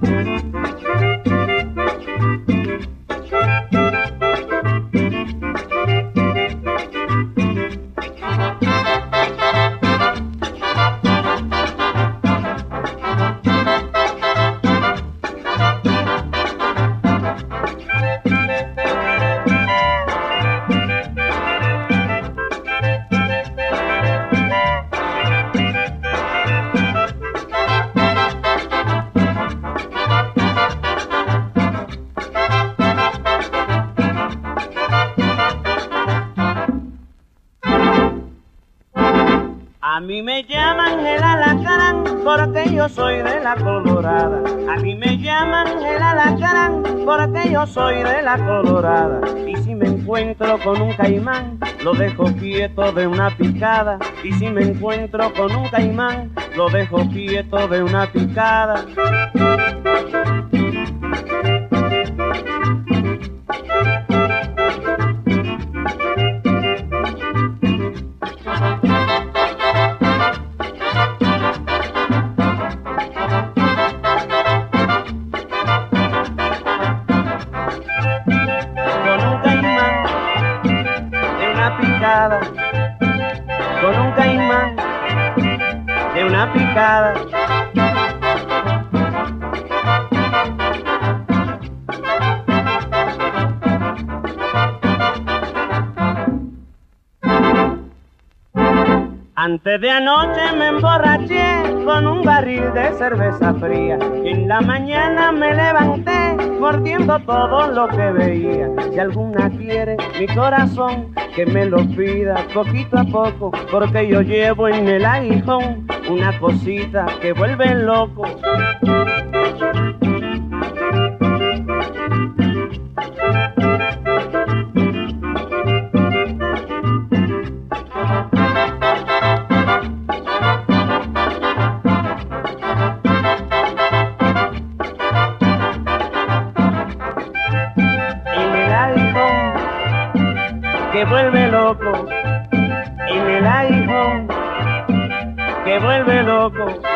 A mí me llaman el alacrán porque yo soy de la Colorada. A mí me llaman el alacrán porque yo soy de la Colorada. Y si me encuentro con un caimán, lo dejo quieto de una picada. Y si me encuentro con un caimán, lo dejo quieto de una picada. Con un caimán de una picada. Antes de anoche me emborraché con un barril de cerveza fría y en la mañana me levanté mordiendo todo lo que veía. Si alguna quiere mi corazón, que me lo pida poquito a poco, porque yo llevo en el aguijón una cosita que vuelve loco. Que vuelve loco, en el aguijón, que vuelve loco.